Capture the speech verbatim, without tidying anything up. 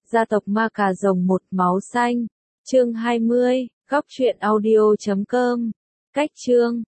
Gia tộc ma cà rồng một máu xanh. Chương hai mươi, góc truyện audio chấm com. Cách chương